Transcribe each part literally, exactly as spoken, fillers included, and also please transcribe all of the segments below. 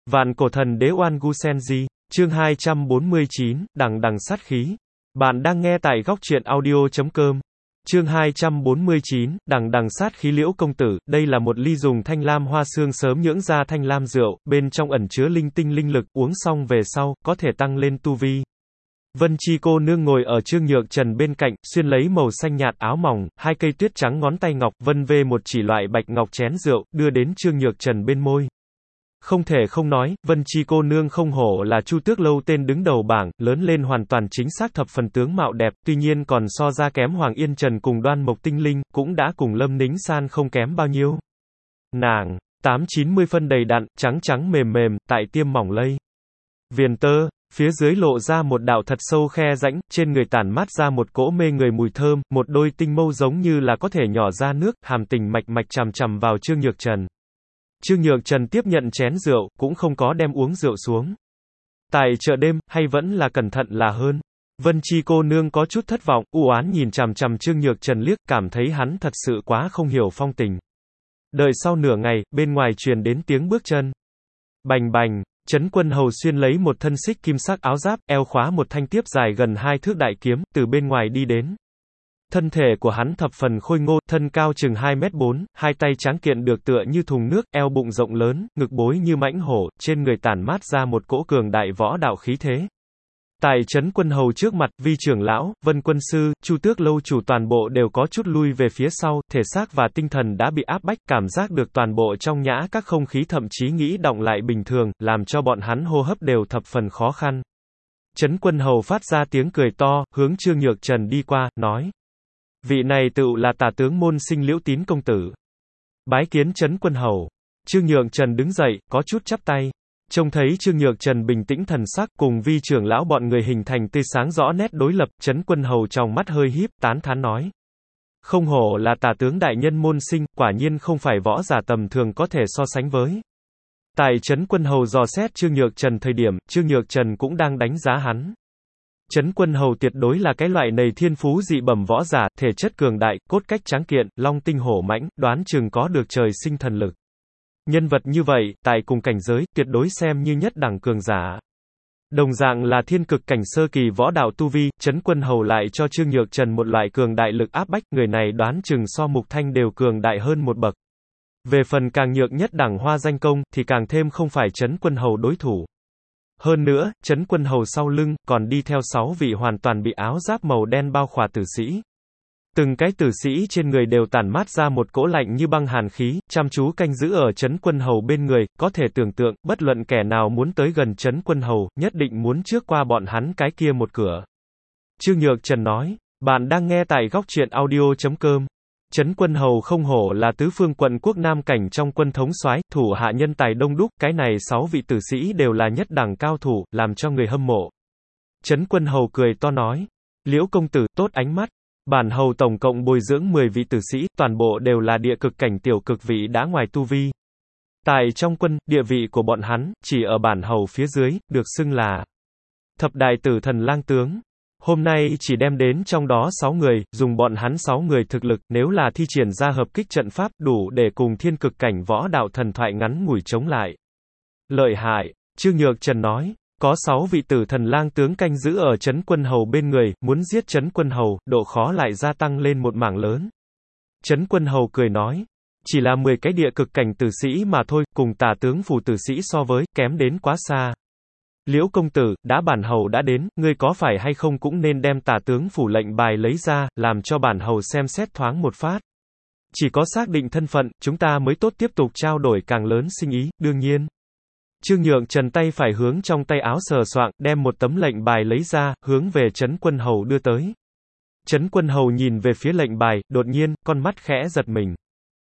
Vạn cổ thần đế Oan Gu Senji, chương hai trăm bốn mươi chín, đằng đằng sát khí. Bạn đang nghe tại góc truyện audio chấm com. Chương hai trăm bốn mươi chín, đằng đằng sát khí. Liễu công tử, đây là một ly dùng thanh lam hoa xương sớm nhưỡng ra thanh lam rượu, bên trong ẩn chứa linh tinh linh lực, uống xong về sau, có thể tăng lên tu vi. Vân Chi cô nương ngồi ở Trương Nhược Trần bên cạnh, xuyên lấy màu xanh nhạt áo mỏng, hai cây tuyết trắng ngón tay ngọc, vân vê một chỉ loại bạch ngọc chén rượu, đưa đến Trương Nhược Trần bên môi. Không thể không nói, Vân Chi cô nương không hổ là Chu Tước lâu tên đứng đầu bảng, lớn lên hoàn toàn chính xác thập phần tướng mạo đẹp, tuy nhiên còn so ra kém Hoàng Yên Trần cùng Đoan Mộc Tinh Linh, cũng đã cùng Lâm Nính San không kém bao nhiêu. Nàng, tám chín mươi phân đầy đặn, trắng trắng mềm mềm, tại tiêm mỏng lây. Viền tơ, phía dưới lộ ra một đạo thật sâu khe rãnh, trên người tản mát ra một cỗ mê người mùi thơm, một đôi tinh mâu giống như là có thể nhỏ ra nước, hàm tình mạch mạch chằm chằm vào Trương Nhược Trần. Trương Nhược Trần tiếp nhận chén rượu, cũng không có đem uống rượu xuống. Tại chợ đêm, hay vẫn là cẩn thận là hơn. Vân Chi cô nương có chút thất vọng, u oán nhìn chằm chằm Trương Nhược Trần liếc, cảm thấy hắn thật sự quá không hiểu phong tình. Đợi sau nửa ngày, bên ngoài truyền đến tiếng bước chân. Bành bành, Trấn Quân Hầu xuyên lấy một thân xích kim sắc áo giáp, eo khóa một thanh tiếp dài gần hai thước đại kiếm, từ bên ngoài đi đến. Thân thể của hắn thập phần khôi ngô, thân cao chừng hai mét bốn, hai tay tráng kiện được tựa như thùng nước, eo bụng rộng lớn, ngực bối như mãnh hổ, trên người tản mát ra một cỗ cường đại võ đạo khí thế. Tại Trấn Quân Hầu trước mặt, Vi trưởng lão, Vân Quân sư, Chu Tước lâu chủ toàn bộ đều có chút lui về phía sau, thể xác và tinh thần đã bị áp bách, cảm giác được toàn bộ trong nhã các không khí thậm chí nghĩ động lại bình thường, làm cho bọn hắn hô hấp đều thập phần khó khăn. Trấn Quân Hầu phát ra tiếng cười to, hướng Trương Nhược Trần đi qua, nói: vị này tựu là Tả tướng môn sinh Liễu Tín công tử. Bái kiến Trấn Quân Hầu. Trương Nhược Trần đứng dậy, có chút chắp tay. Trông thấy Trương Nhược Trần bình tĩnh thần sắc, cùng Vi trưởng lão bọn người hình thành tươi sáng rõ nét đối lập, Trấn Quân Hầu trong mắt hơi híp, tán thán nói: không hổ là Tả tướng đại nhân môn sinh, quả nhiên không phải võ giả tầm thường có thể so sánh với. Tại Trấn Quân Hầu dò xét Trương Nhược Trần thời điểm, Trương Nhược Trần cũng đang đánh giá hắn. Trấn Quân Hầu tuyệt đối là cái loại này thiên phú dị bẩm võ giả, thể chất cường đại, cốt cách tráng kiện, long tinh hổ mãnh, đoán chừng có được trời sinh thần lực. Nhân vật như vậy, tại cùng cảnh giới, tuyệt đối xem như nhất đẳng cường giả. Đồng dạng là thiên cực cảnh sơ kỳ võ đạo tu vi, Trấn Quân Hầu lại cho Trương Nhược Trần một loại cường đại lực áp bách, người này đoán chừng so Mục Thanh đều cường đại hơn một bậc. Về phần càng nhược nhất đẳng Hoa Danh Công, thì càng thêm không phải Trấn Quân Hầu đối thủ. Hơn nữa, Trấn Quân Hầu sau lưng, còn đi theo sáu vị hoàn toàn bị áo giáp màu đen bao khỏa tử sĩ. Từng cái tử sĩ trên người đều tản mát ra một cỗ lạnh như băng hàn khí, chăm chú canh giữ ở Trấn Quân Hầu bên người, có thể tưởng tượng, bất luận kẻ nào muốn tới gần Trấn Quân Hầu, nhất định muốn trước qua bọn hắn cái kia một cửa. Trương Nhược Trần nói, bạn đang nghe tại góc truyện audio chấm com. Trấn Quân Hầu không hổ là tứ phương quận quốc nam cảnh trong quân thống soái, thủ hạ nhân tài đông đúc, cái này sáu vị tử sĩ đều là nhất đẳng cao thủ, làm cho người hâm mộ. Trấn Quân Hầu cười to nói, Liễu công tử, tốt ánh mắt. Bản hầu tổng cộng bồi dưỡng mười vị tử sĩ, toàn bộ đều là địa cực cảnh tiểu cực vị đã ngoài tu vi. Tại trong quân, địa vị của bọn hắn, chỉ ở bản hầu phía dưới, được xưng là thập đại tử thần lang tướng. Hôm nay chỉ đem đến trong đó sáu người, dùng bọn hắn sáu người thực lực, nếu là thi triển ra hợp kích trận pháp, đủ để cùng thiên cực cảnh võ đạo thần thoại ngắn ngủi chống lại. Lợi hại, Trương Nhược Trần nói, có sáu vị tử thần lang tướng canh giữ ở Trấn Quân Hầu bên người, muốn giết Trấn Quân Hầu, độ khó lại gia tăng lên một mảng lớn. Trấn Quân Hầu cười nói, chỉ là mười cái địa cực cảnh tử sĩ mà thôi, cùng Tả tướng phủ tử sĩ so với, kém đến quá xa. Liễu công tử, đã bản hầu đã đến, ngươi có phải hay không cũng nên đem Tả tướng phủ lệnh bài lấy ra, làm cho bản hầu xem xét thoáng một phát. Chỉ có xác định thân phận, chúng ta mới tốt tiếp tục trao đổi càng lớn sinh ý, đương nhiên. Trương Nhược Trần tay phải hướng trong tay áo sờ soạng, đem một tấm lệnh bài lấy ra, hướng về Trấn Quân Hầu đưa tới. Trấn Quân Hầu nhìn về phía lệnh bài, đột nhiên, con mắt khẽ giật mình.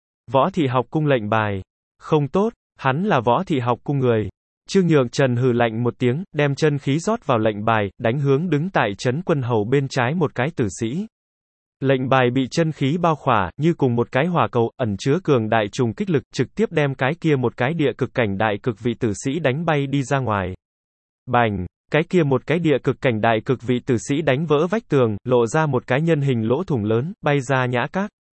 Võ thị học cung lệnh bài. Không tốt, hắn là võ thị học cung người. Trương Nhược Trần hừ lạnh một tiếng, đem chân khí rót vào lệnh bài, đánh hướng đứng tại Trấn Quân Hầu bên trái một cái tử sĩ. Lệnh bài bị chân khí bao khỏa, như cùng một cái hỏa cầu, ẩn chứa cường đại trùng kích lực, trực tiếp đem cái kia một cái địa cực cảnh đại cực vị tử sĩ đánh bay đi ra ngoài. Bành, cái kia một cái địa cực cảnh đại cực vị tử sĩ đánh vỡ vách tường, lộ ra một cái nhân hình lỗ thủng lớn, bay ra nhã các.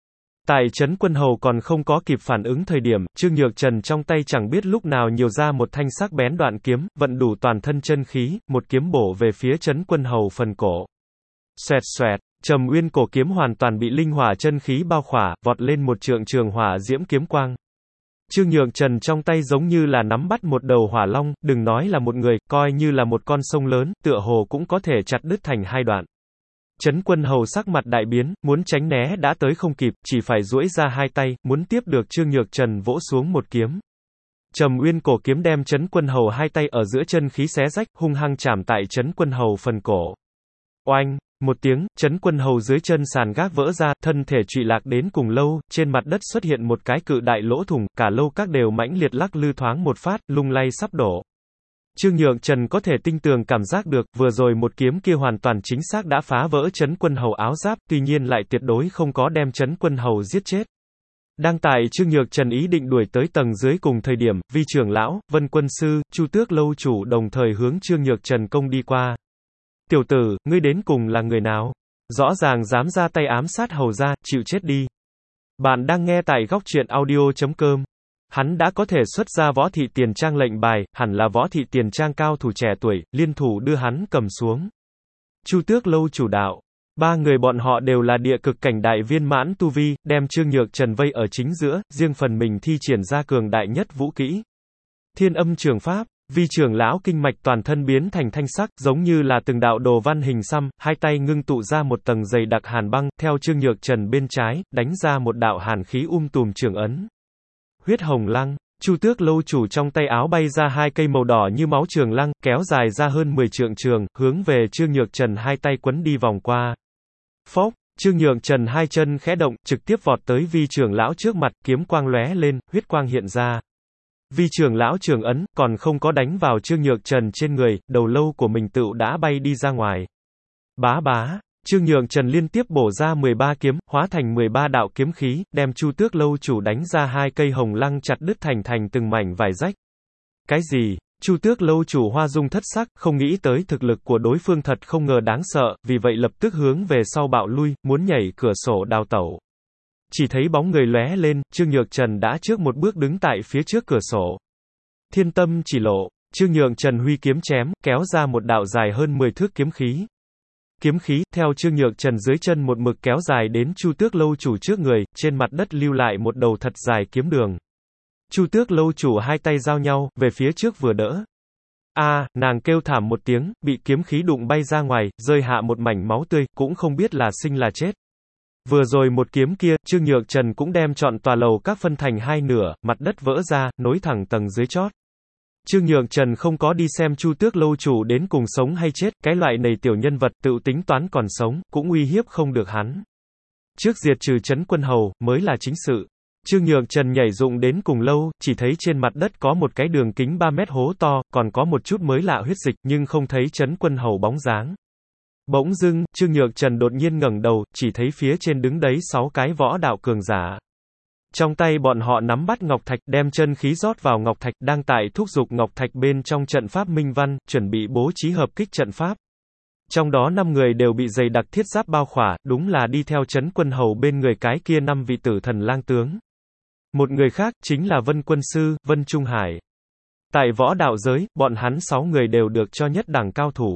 Tại Trấn Quân Hầu còn không có kịp phản ứng thời điểm, Trương Nhược Trần trong tay chẳng biết lúc nào nhiều ra một thanh sắc bén đoạn kiếm, vận đủ toàn thân chân khí, một kiếm bổ về phía Trấn Quân Hầu phần cổ. Xoẹt xoẹt, Trầm Uyên cổ kiếm hoàn toàn bị linh hỏa chân khí bao khỏa, vọt lên một trượng trường hỏa diễm kiếm quang. Trương Nhược Trần trong tay giống như là nắm bắt một đầu hỏa long, đừng nói là một người, coi như là một con sông lớn, tựa hồ cũng có thể chặt đứt thành hai đoạn. Trấn Quân Hầu sắc mặt đại biến, muốn tránh né đã tới không kịp, chỉ phải duỗi ra hai tay, muốn tiếp được Trương Nhược Trần vỗ xuống một kiếm. Trầm Uyên cổ kiếm đem Trấn Quân Hầu hai tay ở giữa chân khí xé rách, hung hăng chạm tại Trấn Quân Hầu phần cổ. Oanh! Một tiếng, Trấn Quân Hầu dưới chân sàn gác vỡ ra, thân thể trụy lạc đến cùng lâu, trên mặt đất xuất hiện một cái cự đại lỗ thủng, cả lâu các đều mãnh liệt lắc lư thoáng một phát, lung lay sắp đổ. Trương Nhược Trần có thể tinh tường cảm giác được, vừa rồi một kiếm kia hoàn toàn chính xác đã phá vỡ Trấn Quân Hầu áo giáp, tuy nhiên lại tuyệt đối không có đem Trấn Quân Hầu giết chết. Đang tại Trương Nhược Trần ý định đuổi tới tầng dưới cùng thời điểm, Vi trưởng lão, Vân Quân sư, Chu Tước lâu chủ đồng thời hướng Trương Nhược Trần công đi qua. Tiểu tử, ngươi đến cùng là người nào? Rõ ràng dám ra tay ám sát hầu gia, chịu chết đi. Bạn đang nghe tại góc truyện audio chấm com. Hắn đã có thể xuất ra Võ Thị Tiền Trang lệnh bài, hẳn là Võ Thị Tiền Trang cao thủ trẻ tuổi, liên thủ đưa hắn cầm xuống. Chu Tước lâu chủ đạo. Ba người bọn họ đều là địa cực cảnh đại viên mãn tu vi, đem Trương Nhược Trần vây ở chính giữa, riêng phần mình thi triển ra cường đại nhất vũ kỹ. Thiên Âm Trường Pháp. Vi trưởng lão kinh mạch toàn thân biến thành thanh sắc, giống như là từng đạo đồ văn hình xăm, hai tay ngưng tụ ra một tầng dày đặc hàn băng, theo Trương Nhược Trần bên trái, đánh ra một đạo hàn khí um tùm trường ấn. Huyết hồng lăng, Chu Tước lâu chủ trong tay áo bay ra hai cây màu đỏ như máu trường lăng, kéo dài ra hơn mười trượng trường, hướng về Trương Nhược Trần hai tay quấn đi vòng qua. Phốc, Trương Nhược Trần hai chân khẽ động, trực tiếp vọt tới Vi trưởng lão trước mặt, kiếm quang lóe lên, huyết quang hiện ra. Vi trưởng lão trường ấn, còn không có đánh vào Trương Nhược Trần trên người, đầu lâu của mình tựu đã bay đi ra ngoài. Bá bá, Trương Nhược Trần liên tiếp bổ ra mười ba kiếm, hóa thành mười ba đạo kiếm khí, đem Chu Tước lâu chủ đánh ra hai cây hồng lăng chặt đứt thành thành từng mảnh vải rách. Cái gì? Chu Tước lâu chủ hoa dung thất sắc, không nghĩ tới thực lực của đối phương thật không ngờ đáng sợ, vì vậy lập tức hướng về sau bạo lui, muốn nhảy cửa sổ đào tẩu. Chỉ thấy bóng người lóe lên, Trương Nhược Trần đã trước một bước đứng tại phía trước cửa sổ. Thiên tâm chỉ lộ, Trương Nhược Trần huy kiếm chém, kéo ra một đạo dài hơn mười thước kiếm khí. Kiếm khí, theo Trương Nhược Trần dưới chân một mực kéo dài đến Chu Tước lâu chủ trước người, trên mặt đất lưu lại một đầu thật dài kiếm đường. Chu Tước lâu chủ hai tay giao nhau, về phía trước vừa đỡ. A, à, nàng kêu thảm một tiếng, bị kiếm khí đụng bay ra ngoài, rơi hạ một mảnh máu tươi, cũng không biết là sinh là chết. Vừa rồi một kiếm kia, Trương Nhược Trần cũng đem trọn tòa lầu các phân thành hai nửa, mặt đất vỡ ra, nối thẳng tầng dưới chót. Trương Nhược Trần không có đi xem Chu Tước lâu chủ đến cùng sống hay chết, cái loại này tiểu nhân vật tự tính toán còn sống, cũng uy hiếp không được hắn. Trước diệt trừ Trấn Quân Hầu, mới là chính sự. Trương Nhược Trần nhảy dụng đến cùng lâu, chỉ thấy trên mặt đất có một cái đường kính ba mét hố to, còn có một chút mới lạ huyết dịch, nhưng không thấy Trấn Quân Hầu bóng dáng. Bỗng dưng, Trương Nhược Trần đột nhiên ngẩng đầu, chỉ thấy phía trên đứng đấy sáu cái võ đạo cường giả. Trong tay bọn họ nắm bắt ngọc thạch, đem chân khí rót vào ngọc thạch, đang tại thúc giục ngọc thạch bên trong trận pháp minh văn, chuẩn bị bố trí hợp kích trận pháp. Trong đó năm người đều bị dày đặc thiết giáp bao khỏa, đúng là đi theo Trấn Quân Hầu bên người cái kia năm vị tử thần lang tướng. Một người khác, chính là Vân Quân sư, Vân Trung Hải. Tại võ đạo giới, bọn hắn sáu người đều được cho nhất đẳng cao thủ.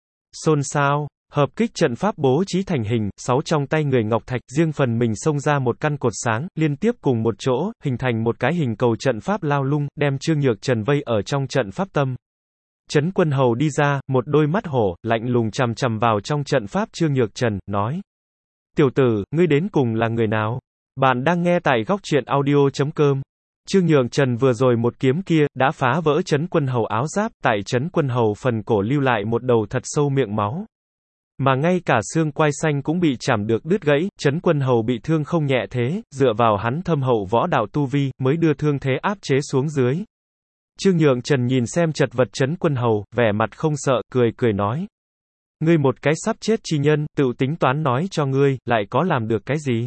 Xôn xao, hợp kích trận pháp bố trí thành hình, sáu trong tay người ngọc thạch, riêng phần mình xông ra một căn cột sáng, liên tiếp cùng một chỗ, hình thành một cái hình cầu trận pháp lao lung, đem Trương Nhược Trần vây ở trong trận pháp tâm. Trấn Quân Hầu đi ra, một đôi mắt hổ, lạnh lùng chằm chằm vào trong trận pháp Trương Nhược Trần, nói. Tiểu tử, ngươi đến cùng là người nào? Bạn đang nghe tại góc truyện audio chấm com. Trương Nhược Trần vừa rồi một kiếm kia, đã phá vỡ Trấn Quân Hầu áo giáp, tại Trấn Quân Hầu phần cổ lưu lại một đầu thật sâu miệng máu. Mà ngay cả xương quai xanh cũng bị chảm được đứt gãy, Trấn Quân Hầu bị thương không nhẹ thế, dựa vào hắn thâm hậu võ đạo tu vi, mới đưa thương thế áp chế xuống dưới. Trương Nhược Trần nhìn xem chật vật Trấn Quân Hầu, vẻ mặt không sợ, cười cười nói. Ngươi một cái sắp chết chi nhân, tự tính toán nói cho ngươi, lại có làm được cái gì?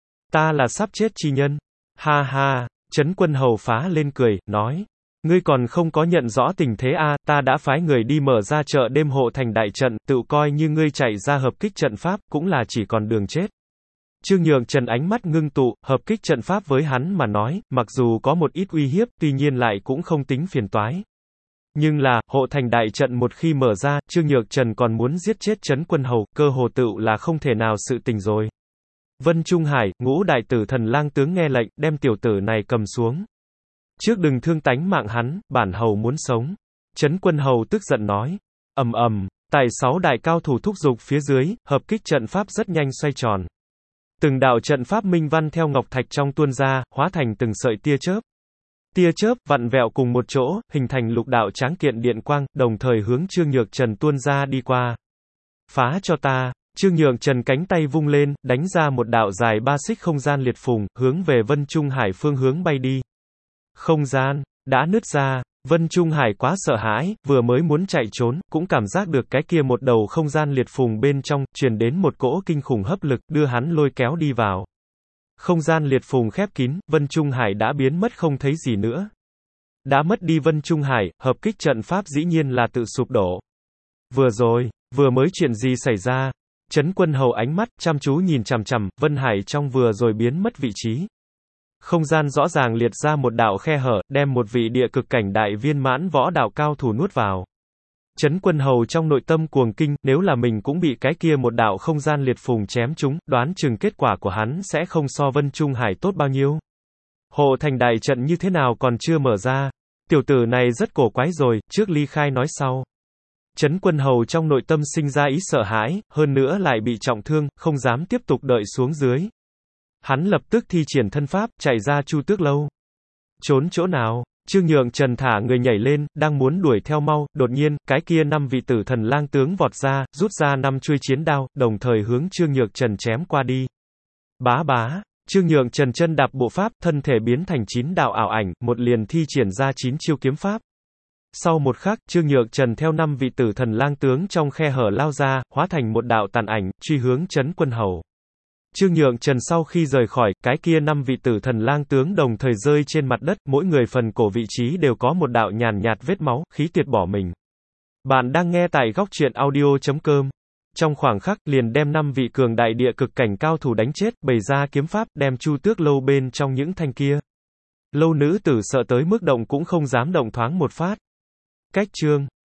Ta là sắp chết chi nhân. Ha ha, Trấn Quân Hầu phá lên cười, nói. Ngươi còn không có nhận rõ tình thế a, à, ta đã phái người đi mở ra chợ đêm hộ thành đại trận, tự coi như ngươi chạy ra hợp kích trận pháp, cũng là chỉ còn đường chết. Trương Nhượng Trần ánh mắt ngưng tụ, hợp kích trận pháp với hắn mà nói, mặc dù có một ít uy hiếp, tuy nhiên lại cũng không tính phiền toái. Nhưng là, hộ thành đại trận một khi mở ra, Trương Nhược Trần còn muốn giết chết Trấn Quân Hầu, cơ hồ tựu là không thể nào sự tình rồi. Vân Trung Hải, Ngũ đại tử thần lang tướng nghe lệnh, đem tiểu tử này cầm xuống. Trước đừng thương tánh mạng hắn, bản hầu muốn sống. Trấn Quân Hầu tức giận nói. Ầm ầm, tại sáu đại cao thủ thúc giục phía dưới, hợp kích trận pháp rất nhanh xoay tròn. Từng đạo trận pháp minh văn theo ngọc thạch trong tuôn ra, hóa thành từng sợi tia chớp. Tia chớp vặn vẹo cùng một chỗ, hình thành lục đạo tráng kiện điện quang, đồng thời hướng Trương Nhược Trần tuôn ra đi qua. Phá cho ta! Trương Nhượng Trần cánh tay vung lên, đánh ra một đạo dài ba xích không gian liệt phùng, hướng về Vân Trung Hải phương hướng bay đi. Không gian đã nứt ra, Vân Trung Hải quá sợ hãi, vừa mới muốn chạy trốn, cũng cảm giác được cái kia một đầu không gian liệt phùng bên trong, truyền đến một cỗ kinh khủng hấp lực, đưa hắn lôi kéo đi vào. Không gian liệt phùng khép kín, Vân Trung Hải đã biến mất không thấy gì nữa. Đã mất đi Vân Trung Hải, hợp kích trận pháp dĩ nhiên là tự sụp đổ. Vừa rồi, vừa mới chuyện gì xảy ra? Trấn Quân Hầu ánh mắt chăm chú nhìn chằm chằm, Vân Hải trong vừa rồi biến mất vị trí. Không gian rõ ràng liệt ra một đạo khe hở, đem một vị địa cực cảnh đại viên mãn võ đạo cao thủ nuốt vào. Trấn Quân Hầu trong nội tâm cuồng kinh, nếu là mình cũng bị cái kia một đạo không gian liệt phùng chém trúng, đoán chừng kết quả của hắn sẽ không so Vân Trung Hải tốt bao nhiêu. Hộ thành đại trận như thế nào còn chưa mở ra? Tiểu tử này rất cổ quái rồi, trước ly khai nói sau. Trấn Quân Hầu trong nội tâm sinh ra ý sợ hãi, hơn nữa lại bị trọng thương, không dám tiếp tục đợi xuống dưới. Hắn lập tức thi triển thân pháp, chạy ra Chu Tước Lâu. Trốn chỗ nào? Trương Nhượng Trần thả người nhảy lên, đang muốn đuổi theo mau, đột nhiên, cái kia năm vị tử thần lang tướng vọt ra, rút ra năm chuôi chiến đao, đồng thời hướng Trương Nhượng Trần chém qua đi. Bá bá, Trương Nhượng Trần chân đạp bộ pháp, thân thể biến thành chín đạo ảo ảnh, một liền thi triển ra chín chiêu kiếm pháp. Sau một khắc, Trương Nhượng Trần theo năm vị tử thần lang tướng trong khe hở lao ra, hóa thành một đạo tàn ảnh, truy hướng Trấn Quân Hầu. Trương Nhượng Trần sau khi rời khỏi, cái kia năm vị tử thần lang tướng đồng thời rơi trên mặt đất, mỗi người phần cổ vị trí đều có một đạo nhàn nhạt vết máu, khí tuyệt bỏ mình. Bạn đang nghe tại góc truyện audio chấm com. Trong khoảng khắc, liền đem năm vị cường đại địa cực cảnh cao thủ đánh chết, bày ra kiếm pháp, đem Chu Tước Lâu bên trong những thanh kia lâu nữ tử sợ tới mức động cũng không dám động thoáng một phát. Cách chương